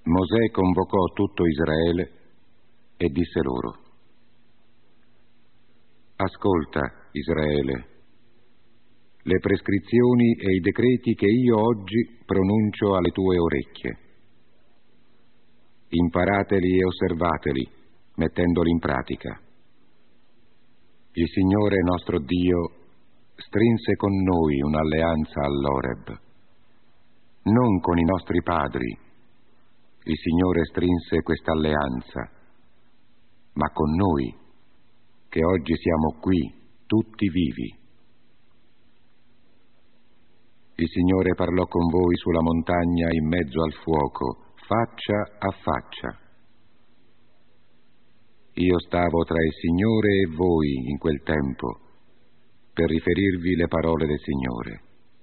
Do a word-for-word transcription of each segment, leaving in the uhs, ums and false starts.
Mosè convocò tutto Israele e disse loro: Ascolta, Israele, le prescrizioni e i decreti che io oggi pronuncio alle tue orecchie. Imparateli e osservateli, mettendoli in pratica. Il Signore nostro Dio strinse con noi un'alleanza all'Oreb. Non con i nostri padri il Signore strinse questa alleanza, ma con noi, che oggi siamo qui, tutti vivi. Il Signore parlò con voi sulla montagna in mezzo al fuoco, faccia a faccia. Io stavo tra il Signore e voi in quel tempo, per riferirvi le parole del Signore.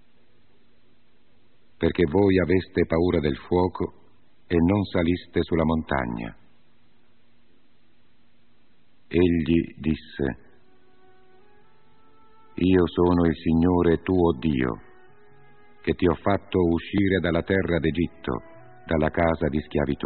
Perché voi aveste paura del fuoco e non saliste sulla montagna. Egli disse: Io sono il Signore tuo Dio, che ti ho fatto uscire dalla terra d'Egitto, dalla casa di schiavitù.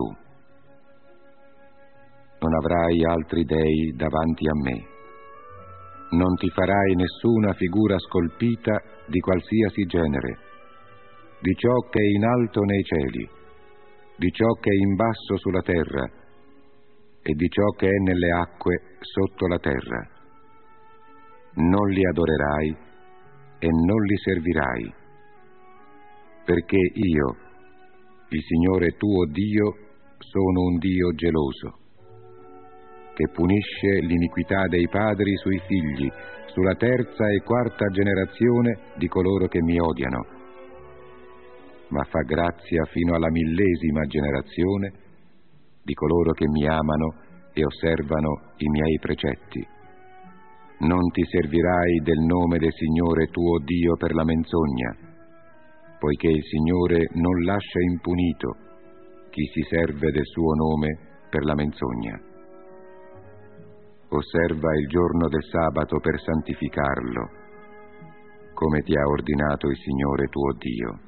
Non avrai altri dei davanti a me. Non ti farai nessuna figura scolpita di qualsiasi genere, di ciò che è in alto nei cieli, di ciò che è in basso sulla terra e di ciò che è nelle acque sotto la terra. Non li adorerai e non li servirai, perché io, il Signore tuo Dio, sono un Dio geloso, che punisce l'iniquità dei padri sui figli, sulla terza e quarta generazione di coloro che mi odiano, ma fa grazia fino alla millesima generazione di coloro che mi amano e osservano i miei precetti. Non ti servirai del nome del Signore tuo Dio per la menzogna, poiché il Signore non lascia impunito chi si serve del suo nome per la menzogna. Osserva il giorno del sabato per santificarlo, come ti ha ordinato il Signore tuo Dio.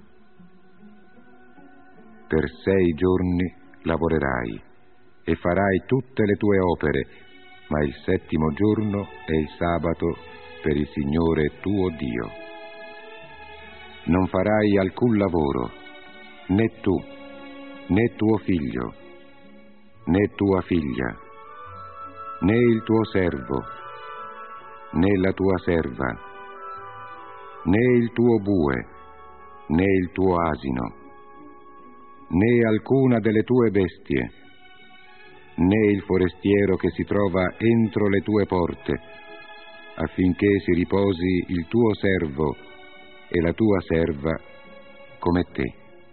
Per sei giorni lavorerai e farai tutte le tue opere, ma il settimo giorno è il sabato per il Signore tuo Dio. Non farai alcun lavoro, né tu, né tuo figlio, né tua figlia, né il tuo servo, né la tua serva, né il tuo bue, né il tuo asino, né alcuna delle tue bestie, né il forestiero che si trova entro le tue porte, affinché si riposi il tuo servo e la tua serva come te.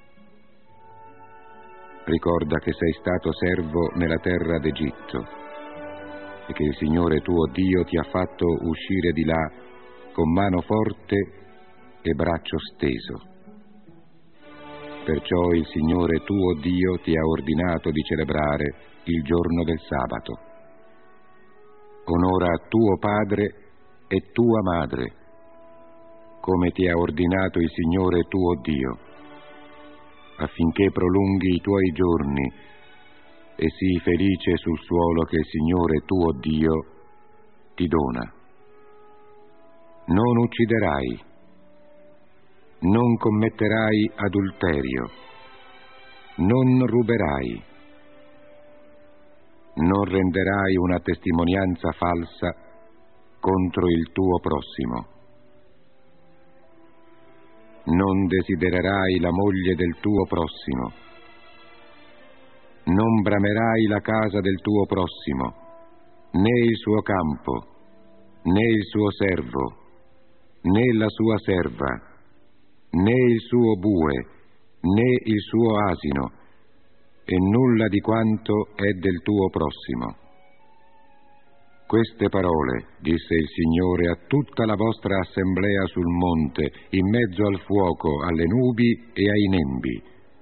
Ricorda che sei stato servo nella terra d'Egitto e che il Signore tuo Dio ti ha fatto uscire di là con mano forte e braccio steso. Perciò il Signore tuo Dio ti ha ordinato di celebrare il giorno del sabato. Onora tuo padre e tua madre, come ti ha ordinato il Signore tuo Dio, affinché prolunghi i tuoi giorni e sii felice sul suolo che il Signore tuo Dio ti dona. Non ucciderai, non commetterai adulterio, non ruberai, non renderai una testimonianza falsa contro il tuo prossimo. Non desidererai la moglie del tuo prossimo. Non bramerai la casa del tuo prossimo, né il suo campo, né il suo servo, né la sua serva, né il suo bue, né il suo asino, e nulla di quanto è del tuo prossimo. Queste parole disse il Signore a tutta la vostra assemblea sul monte, in mezzo al fuoco, alle nubi e ai nembi.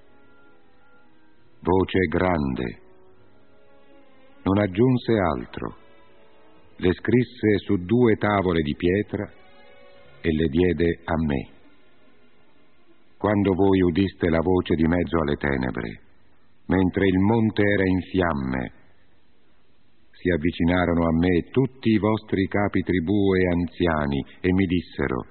Voce grande. Non aggiunse altro. Le scrisse su due tavole di pietra e le diede a me. Quando voi udiste la voce di mezzo alle tenebre, mentre il monte era in fiamme, si avvicinarono a me tutti i vostri capi tribù e anziani e mi dissero: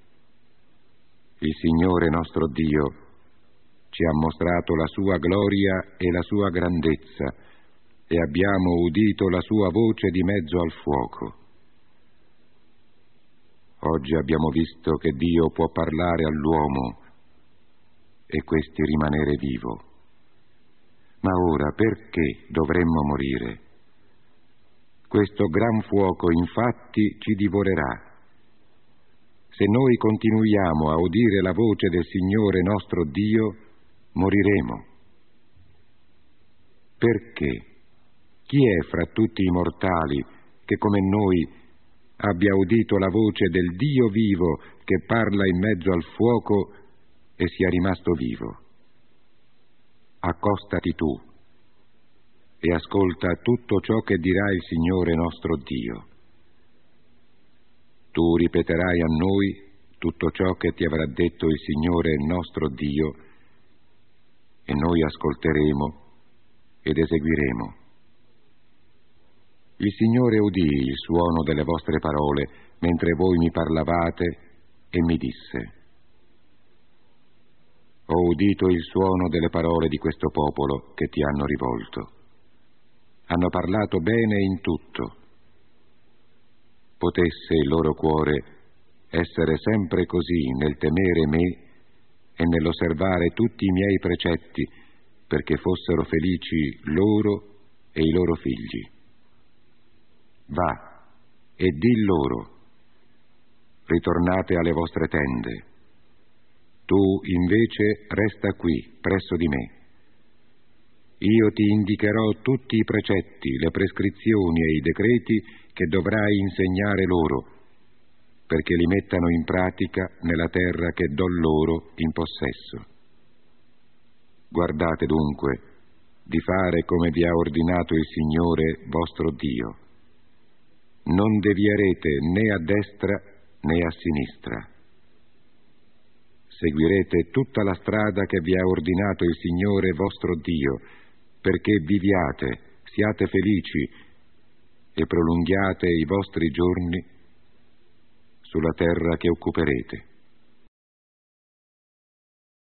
il Signore nostro Dio ci ha mostrato la sua gloria e la sua grandezza, e abbiamo udito la sua voce di mezzo al fuoco. Oggi abbiamo visto che Dio può parlare all'uomo e questi rimanere vivo. Ma ora perché dovremmo morire? Questo gran fuoco infatti ci divorerà. Se noi continuiamo a udire la voce del Signore nostro Dio, moriremo. Perché? Chi è fra tutti i mortali che come noi abbia udito la voce del Dio vivo che parla in mezzo al fuoco e sia rimasto vivo? Accostati tu e ascolta tutto ciò che dirà il Signore nostro Dio. Tu ripeterai a noi tutto ciò che ti avrà detto il Signore nostro Dio, e noi ascolteremo ed eseguiremo. Il Signore udì il suono delle vostre parole mentre voi mi parlavate e mi disse: ho udito il suono delle parole di questo popolo che ti hanno rivolto. Hanno parlato bene in tutto. Potesse il loro cuore essere sempre così nel temere me e nell'osservare tutti i miei precetti, perché fossero felici loro e i loro figli. Va e di loro: ritornate alle vostre tende. Tu invece resta qui presso di me. Io ti indicherò tutti i precetti, le prescrizioni e i decreti che dovrai insegnare loro, perché li mettano in pratica nella terra che do loro in possesso. Guardate dunque di fare come vi ha ordinato il Signore vostro Dio. Non devierete né a destra né a sinistra. Seguirete tutta la strada che vi ha ordinato il Signore vostro Dio, perché viviate, siate felici e prolunghiate i vostri giorni sulla terra che occuperete.